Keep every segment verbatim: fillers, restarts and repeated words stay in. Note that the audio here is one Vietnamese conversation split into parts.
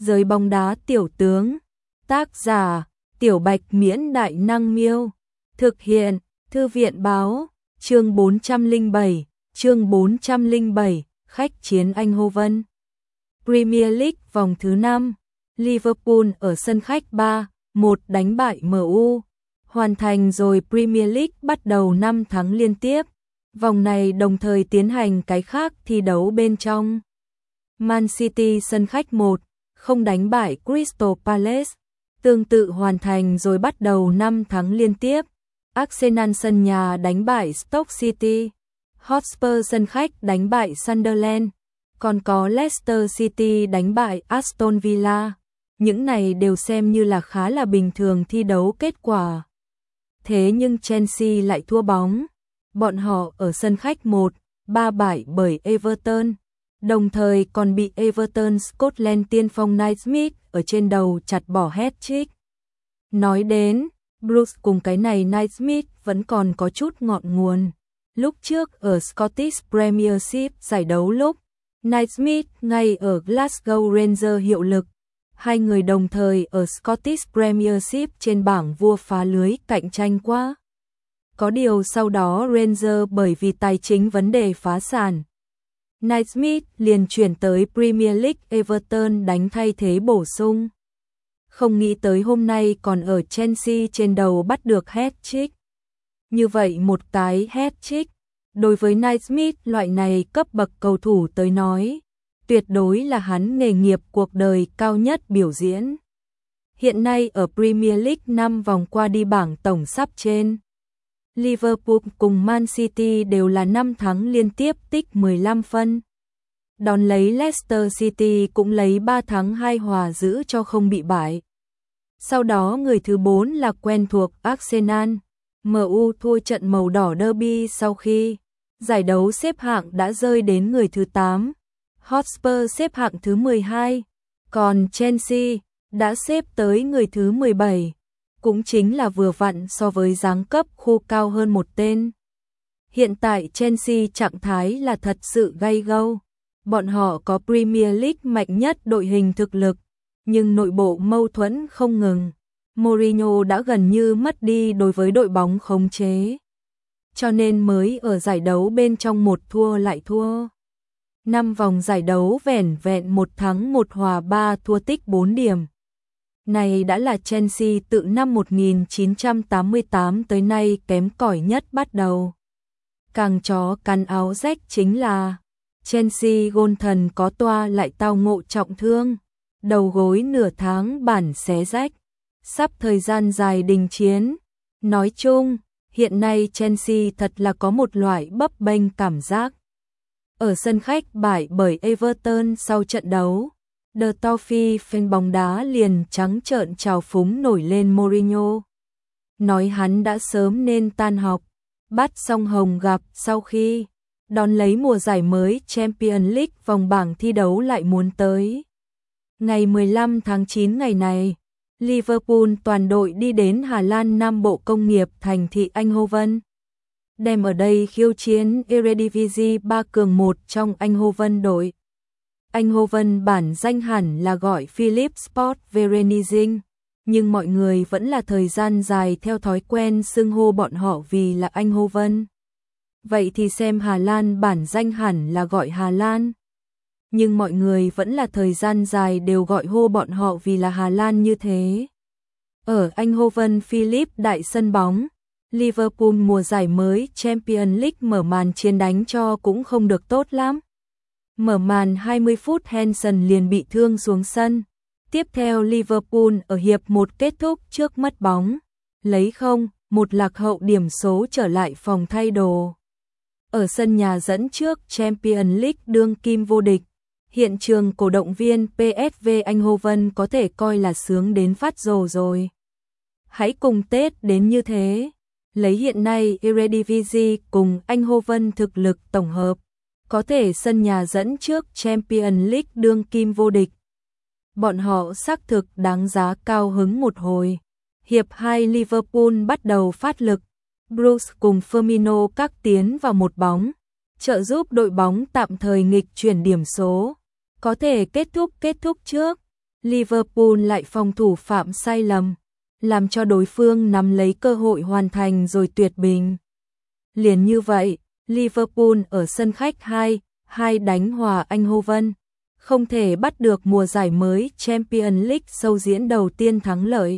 Giới bóng đá tiểu tướng. Tác giả: Tiểu Bạch Miễn Đại Năng Miêu. Thực hiện: Thư viện Báo. Chương bốn trăm lẻ bảy. Chương bốn trăm lẻ bảy. Khách chiến Eindhoven. Premier League vòng thứ năm. Liverpool ở sân khách ba một đánh bại em u. Hoàn thành rồi Premier League bắt đầu năm tháng liên tiếp. Vòng này đồng thời tiến hành cái khác thi đấu bên trong. Man City sân khách một không đánh bại Crystal Palace. Tương tự hoàn thành rồi bắt đầu năm tháng liên tiếp. Arsenal sân nhà đánh bại Stoke City. Hotspur sân khách đánh bại Sunderland. Còn có Leicester City đánh bại Aston Villa. Những này đều xem như là khá là bình thường thi đấu kết quả. Thế nhưng Chelsea lại thua bóng. Bọn họ ở sân khách một ba bại bởi Everton. Đồng thời còn bị Everton Scotland tiên phong Naismith ở trên đầu chặt bỏ hat-trick. Nói đến, Bruce cùng cái này Naismith vẫn còn có chút ngọn nguồn. Lúc trước ở Scottish Premiership giải đấu lúc, Naismith ngay ở Glasgow Rangers hiệu lực. Hai người đồng thời ở Scottish Premiership trên bảng vua phá lưới cạnh tranh quá. Có điều sau đó Rangers bởi vì tài chính vấn đề phá sản. Naismith liền chuyển tới Premier League Everton đánh thay thế bổ sung. Không nghĩ tới hôm nay còn ở Chelsea trên đầu bắt được hat-trick. Như vậy một cái hat-trick, đối với Naismith loại này cấp bậc cầu thủ tới nói, tuyệt đối là hắn nghề nghiệp cuộc đời cao nhất biểu diễn. Hiện nay ở Premier League năm vòng qua đi bảng tổng sắp trên. Liverpool cùng Man City đều là năm thắng liên tiếp tích mười lăm phân. Đón lấy Leicester City cũng lấy ba thắng hai hòa giữ cho không bị bại. Sau đó người thứ bốn là quen thuộc Arsenal. em u thua trận màu đỏ derby sau khi giải đấu xếp hạng đã rơi đến người thứ tám. Hotspur xếp hạng thứ mười hai. Còn Chelsea đã xếp tới người thứ mười bảy. Cũng chính là vừa vặn so với giáng cấp khu cao hơn một tên. Hiện tại Chelsea trạng thái là thật sự gay go. Bọn họ có Premier League mạnh nhất đội hình thực lực, nhưng nội bộ mâu thuẫn không ngừng. Mourinho đã gần như mất đi đối với đội bóng khống chế. Cho nên mới ở giải đấu bên trong một thua lại thua. Năm vòng giải đấu vẻn vẹn một thắng một hòa ba thua tích bốn điểm. Này đã là Chelsea tự năm một nghìn chín trăm tám mươi tám tới nay kém cỏi nhất bắt đầu. Càng chó cắn áo rách chính là Chelsea gôn thần có toa lại tao ngộ trọng thương. Đầu gối nửa tháng bản xé rách. Sắp thời gian dài đình chiến. Nói chung, hiện nay Chelsea thật là có một loại bấp bênh cảm giác. Ở sân khách bại bởi Everton sau trận đấu, The Toffee fan bóng đá liền trắng trợn trào phúng nổi lên Mourinho. Nói hắn đã sớm nên tan học, bắt song hồng gặp sau khi đón lấy mùa giải mới Champions League vòng bảng thi đấu lại muốn tới. Ngày mười lăm tháng chín ngày này, Liverpool toàn đội đi đến Hà Lan Nam Bộ Công nghiệp thành thị Eindhoven. Đem ở đây khiêu chiến Eredivisie ba cường một trong Eindhoven đội. Eindhoven bản danh hẳn là gọi Philips Sport Vereniging, nhưng mọi người vẫn là thời gian dài theo thói quen xưng hô bọn họ vì là Eindhoven. Vậy thì xem Hà Lan bản danh hẳn là gọi Hà Lan. Nhưng mọi người vẫn là thời gian dài đều gọi hô bọn họ vì là Hà Lan như thế. Ở Eindhoven Philips đại sân bóng, Liverpool mùa giải mới Champions League mở màn chiến đánh cho cũng không được tốt lắm. Mở màn hai mươi phút Henderson liền bị thương xuống sân. Tiếp theo Liverpool ở hiệp một kết thúc trước mất bóng. Lấy không, một lạc hậu điểm số trở lại phòng thay đồ. Ở sân nhà dẫn trước Champions League đương kim vô địch. Hiện trường cổ động viên pê ét vê Eindhoven có thể coi là sướng đến phát rồ rồi. Hãy cùng Tết đến như thế. Lấy hiện nay Eredivisie cùng Eindhoven thực lực tổng hợp, có thể sân nhà dẫn trước Champions League đương kim vô địch. Bọn họ xác thực đáng giá cao hứng một hồi. Hiệp hai Liverpool bắt đầu phát lực. Bruce cùng Firmino các tiến vào một bóng, trợ giúp đội bóng tạm thời nghịch chuyển điểm số, có thể kết thúc kết thúc trước. Liverpool lại phòng thủ phạm sai lầm, làm cho đối phương nắm lấy cơ hội hoàn thành rồi tuyệt bình. Liền như vậy, Liverpool ở sân khách hai hai đánh hòa Eindhoven, không thể bắt được mùa giải mới Champions League sâu diễn đầu tiên thắng lợi.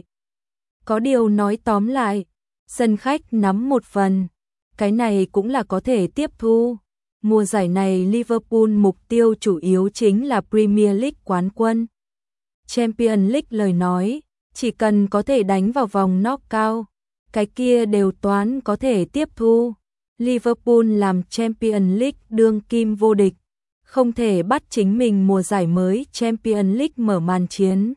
Có điều nói tóm lại, sân khách nắm một phần, cái này cũng là có thể tiếp thu. Mùa giải này Liverpool mục tiêu chủ yếu chính là Premier League quán quân. Champions League lời nói, chỉ cần có thể đánh vào vòng knock-out, cái kia đều toán có thể tiếp thu. Liverpool làm Champions League đương kim vô địch, không thể bắt chính mình mùa giải mới Champions League mở màn chiến.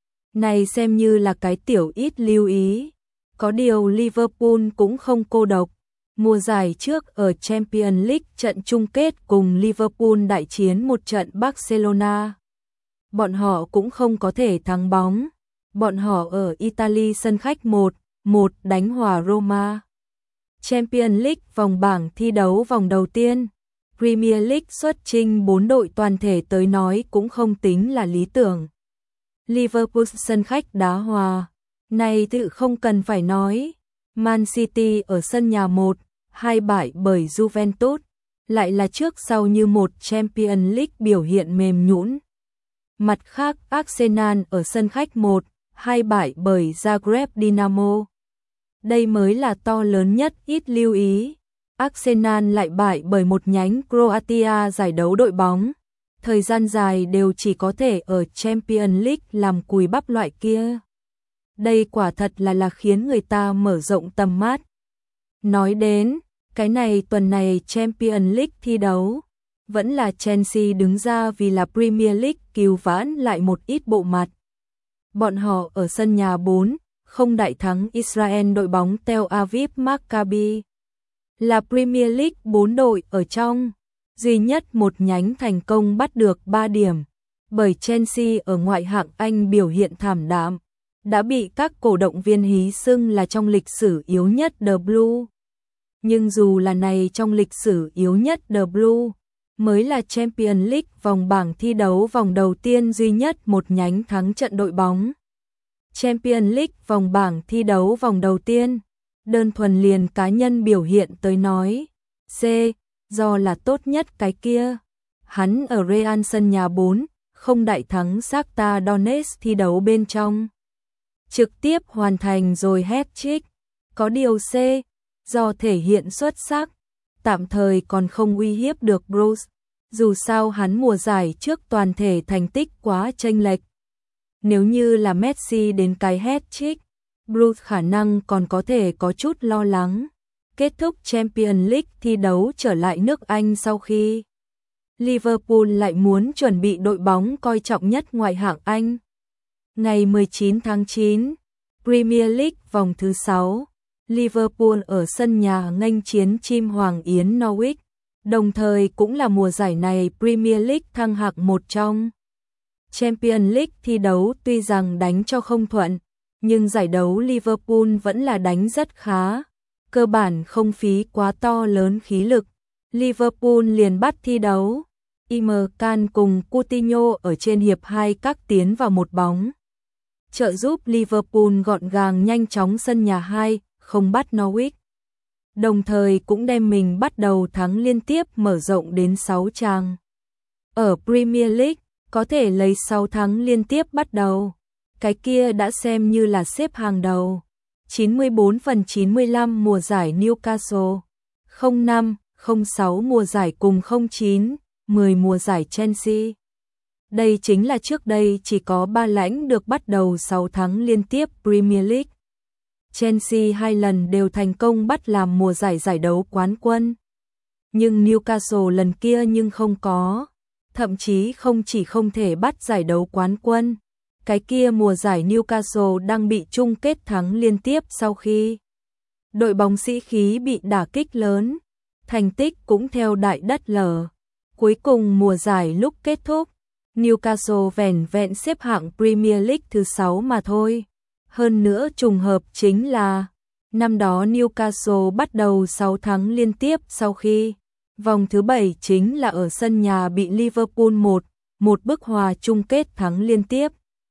Này xem như là cái tiểu ít lưu ý. Có điều Liverpool cũng không cô độc. Mùa giải trước ở Champions League trận chung kết cùng Liverpool đại chiến một trận Barcelona. Bọn họ cũng không có thể thắng bóng. Bọn họ ở Italy sân khách một một đánh hòa Roma. Champions League vòng bảng thi đấu vòng đầu tiên. Premier League xuất trình bốn đội toàn thể tới nói cũng không tính là lý tưởng. Liverpool sân khách đá hòa. Này tự không cần phải nói. Man City ở sân nhà một hai bại bởi Juventus, lại là trước sau như một Champions League biểu hiện mềm nhũn. Mặt khác, Arsenal ở sân khách một hai bại bởi Zagreb Dinamo. Đây mới là to lớn nhất ít lưu ý. Arsenal lại bại bởi một nhánh Croatia giải đấu đội bóng. Thời gian dài đều chỉ có thể ở Champions League làm cùi bắp loại kia. Đây quả thật là là khiến người ta mở rộng tầm mắt. Nói đến, cái này tuần này Champions League thi đấu, vẫn là Chelsea đứng ra vì là Premier League cứu vãn lại một ít bộ mặt. Bọn họ ở sân nhà bốn không đại thắng Israel đội bóng Tel Aviv Maccabi. Là Premier League bốn đội ở trong, duy nhất một nhánh thành công bắt được ba điểm, bởi Chelsea ở ngoại hạng Anh biểu hiện thảm đạm, đã bị các cổ động viên hí xưng là trong lịch sử yếu nhất The Blue. Nhưng dù là này trong lịch sử yếu nhất The Blue, mới là Champions League vòng bảng thi đấu vòng đầu tiên duy nhất một nhánh thắng trận đội bóng. Champions League vòng bảng thi đấu vòng đầu tiên, đơn thuần liền cá nhân biểu hiện tới nói, C, do là tốt nhất cái kia. Hắn ở Real sân nhà bốn không đại thắng Shakhtar Donetsk thi đấu bên trong. Trực tiếp hoàn thành rồi hat-trick. Có điều C, do thể hiện xuất sắc, tạm thời còn không uy hiếp được Bruce. Dù sao hắn mùa giải trước toàn thể thành tích quá chênh lệch. Nếu như là Messi đến cái hat-trick, Bruce khả năng còn có thể có chút lo lắng. Kết thúc Champions League thi đấu trở lại nước Anh sau khi Liverpool lại muốn chuẩn bị đội bóng coi trọng nhất ngoại hạng Anh. Ngày mười chín tháng chín, Premier League vòng thứ sáu, Liverpool ở sân nhà nghênh chiến chim Hoàng Yến Norwich, đồng thời cũng là mùa giải này Premier League thăng hạng một trong. Champions League thi đấu tuy rằng đánh cho không thuận, nhưng giải đấu Liverpool vẫn là đánh rất khá, cơ bản không phí quá to lớn khí lực. Liverpool liền bắt thi đấu, Emre Can cùng Coutinho ở trên hiệp hai các tiến vào một bóng, trợ giúp Liverpool gọn gàng nhanh chóng sân nhà hai không bắt Norwich. Đồng thời cũng đem mình bắt đầu thắng liên tiếp mở rộng đến sáu trang. Ở Premier League, có thể lấy sáu thắng liên tiếp bắt đầu. Cái kia đã xem như là xếp hàng đầu. chín mươi bốn phần chín mươi lăm mùa giải Newcastle, không năm, không sáu mùa giải cùng không chín, mười mùa giải Chelsea. Đây chính là trước đây chỉ có ba lãnh được bắt đầu sáu thắng liên tiếp Premier League. Chelsea hai lần đều thành công bắt làm mùa giải giải đấu quán quân. Nhưng Newcastle lần kia nhưng không có. Thậm chí không chỉ không thể bắt giải đấu quán quân. Cái kia mùa giải Newcastle đang bị chung kết thắng liên tiếp sau khi đội bóng sĩ khí bị đả kích lớn. Thành tích cũng theo đại đất lở. Cuối cùng mùa giải lúc kết thúc, Newcastle vẻn vẹn xếp hạng Premier League thứ sáu mà thôi. Hơn nữa trùng hợp chính là năm đó Newcastle bắt đầu sáu thắng liên tiếp sau khi vòng thứ bảy chính là ở sân nhà bị Liverpool một một bức hòa chung kết thắng liên tiếp.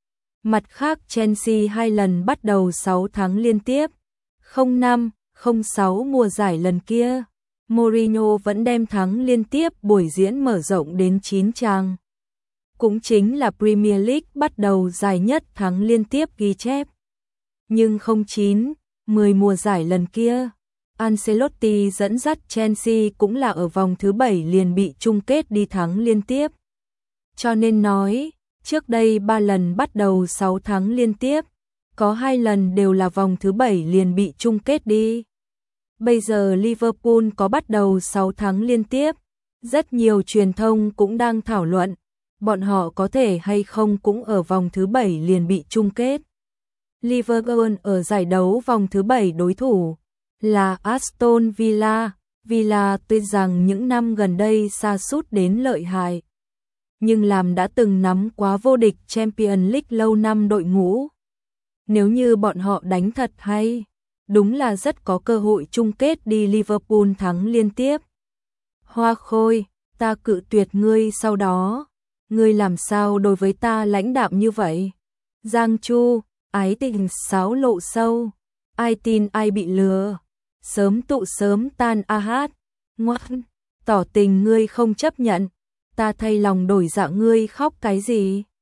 Mặt khác Chelsea hai lần bắt đầu sáu tháng liên tiếp, không năm, không sáu mùa giải lần kia, Mourinho vẫn đem thắng liên tiếp buổi diễn mở rộng đến chín trang. Cũng chính là Premier League bắt đầu dài nhất thắng liên tiếp ghi chép. Nhưng không chín, mười mùa giải lần kia, Ancelotti dẫn dắt Chelsea cũng là ở vòng thứ bảy liền bị chung kết đi thắng liên tiếp. Cho nên nói, trước đây ba lần bắt đầu sáu tháng liên tiếp, có hai lần đều là vòng thứ bảy liền bị chung kết đi. Bây giờ Liverpool có bắt đầu sáu tháng liên tiếp, rất nhiều truyền thông cũng đang thảo luận, bọn họ có thể hay không cũng ở vòng thứ bảy liền bị chung kết. Liverpool ở giải đấu vòng thứ bảy đối thủ là Aston Villa. Villa tuy rằng những năm gần đây sa sút đến lợi hại, nhưng làm đã từng nắm quá vô địch Champions League lâu năm đội ngũ. Nếu như bọn họ đánh thật hay, đúng là rất có cơ hội chung kết đi Liverpool thắng liên tiếp. Hoa Khôi, ta cự tuyệt ngươi sau đó, ngươi làm sao đối với ta lãnh đạm như vậy? Giang Chu, ái tình sáo lộ sâu, ai tin ai bị lừa, sớm tụ sớm tan a hát, ngoan, tỏ tình ngươi không chấp nhận, ta thay lòng đổi dạ ngươi khóc cái gì?